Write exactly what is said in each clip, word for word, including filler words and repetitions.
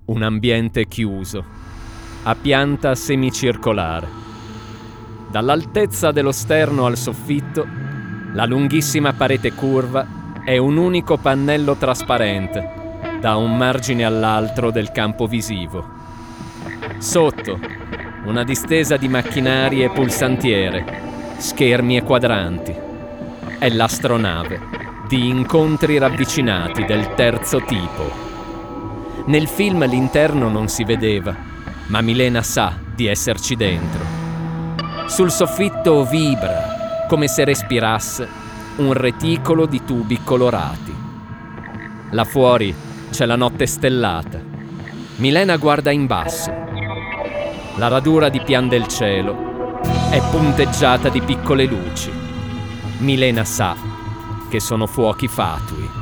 Un ambiente chiuso, a pianta semicircolare. Dall'altezza dello sterno al soffitto, la lunghissima parete curva è un unico pannello trasparente, da un margine all'altro del campo visivo. Sotto, una distesa di macchinari e pulsantiere, schermi e quadranti. È l'astronave di incontri ravvicinati del terzo tipo. Nel film l'interno non si vedeva, ma Milena sa di esserci dentro. Sul soffitto vibra, come se respirasse, un reticolo di tubi colorati. Là fuori c'è la notte stellata. Milena guarda in basso. La radura di pian del cielo è punteggiata di piccole luci. Milena sa che sono fuochi fatui.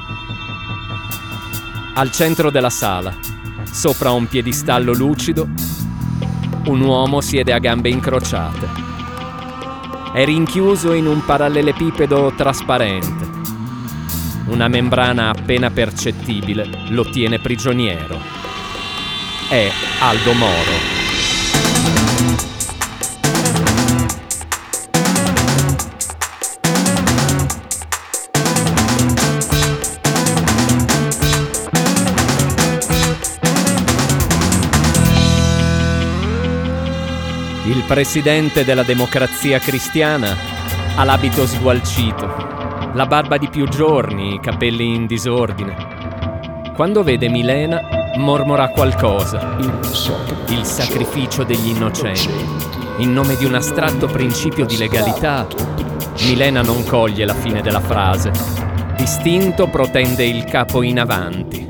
Al centro della sala, sopra un piedistallo lucido, un uomo siede a gambe incrociate. È rinchiuso in un parallelepipedo trasparente. Una membrana appena percettibile lo tiene prigioniero. È Aldo Moro. Il presidente della Democrazia Cristiana ha l'abito sgualcito, la barba di più giorni, i capelli in disordine. Quando vede Milena, mormora qualcosa. Il sacrificio degli innocenti. In nome di un astratto principio di legalità, Milena non coglie la fine della frase. Distinto protende il capo in avanti.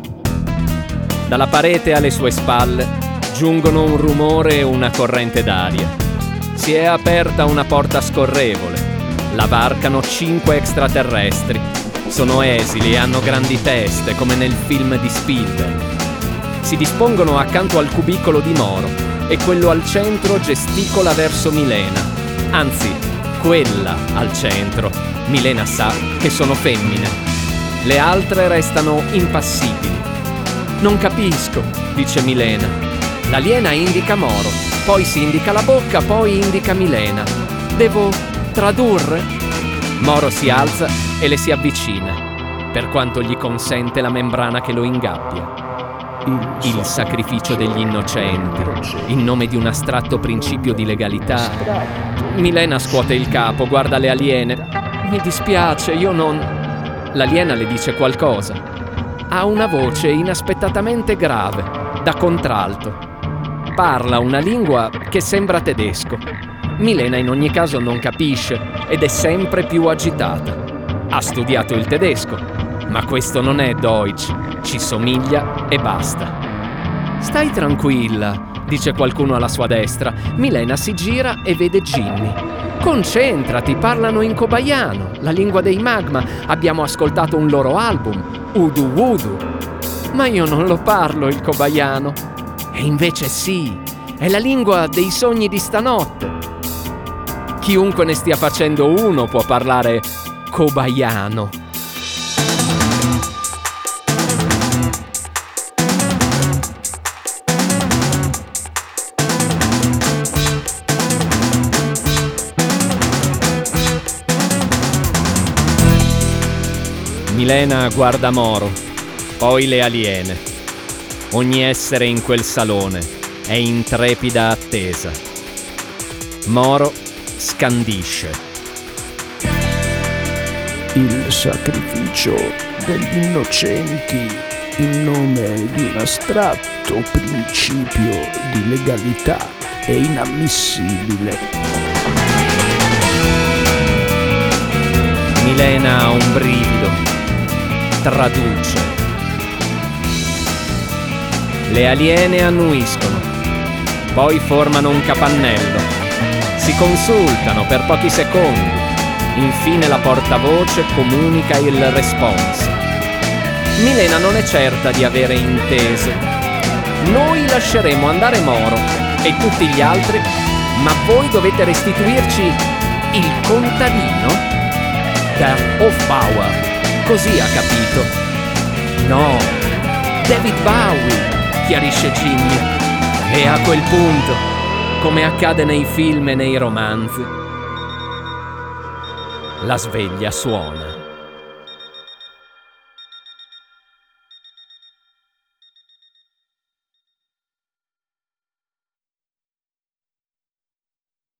Dalla parete alle sue spalle giungono un rumore e una corrente d'aria. Si è aperta una porta scorrevole. La varcano cinque extraterrestri. Sono esili e hanno grandi teste, come nel film di Spielberg. Si dispongono accanto al cubicolo di Moro e quello al centro gesticola verso Milena. Anzi, quella al centro. Milena sa che sono femmine. Le altre restano impassibili. Non capisco, dice Milena. L'aliena indica Moro, poi si indica la bocca, poi indica Milena. Devo tradurre? Moro si alza e le si avvicina, per quanto gli consente la membrana che lo ingabbia. Il sacrificio degli innocenti, in nome di un astratto principio di legalità. Milena scuote il capo, guarda le aliene. Mi dispiace, io non... L'aliena le dice qualcosa. Ha una voce inaspettatamente grave, da contralto. Parla una lingua che sembra tedesco. Milena in ogni caso non capisce ed è sempre più agitata. Ha studiato il tedesco, ma questo non è Deutsch, ci somiglia e basta. Stai tranquilla, dice qualcuno alla sua destra. Milena si gira e vede Jimmy. Concentrati, parlano in cobaiano, la lingua dei magma. Abbiamo ascoltato un loro album, Udu Wudu. Ma io non lo parlo il cobaiano. E invece sì, è la lingua dei sogni di stanotte. Chiunque ne stia facendo uno può parlare cobaiano. Milena guarda Moro, poi le aliene. Ogni essere in quel salone è in trepida attesa. Moro scandisce. Il sacrificio degli innocenti in nome di un astratto principio di legalità è inammissibile. Milena ha un brivido. Traduce. Le aliene annuiscono, poi formano un capannello. Si consultano per pochi secondi. Infine la portavoce comunica il response. Milena non è certa di avere inteso. Noi lasceremo andare Moro e tutti gli altri, ma voi dovete restituirci il contadino? Der Hofbauer. Così ha capito. No, David Bowie. chiarisce Jimmy. E a quel punto, come accade nei film e nei romanzi, la sveglia suona.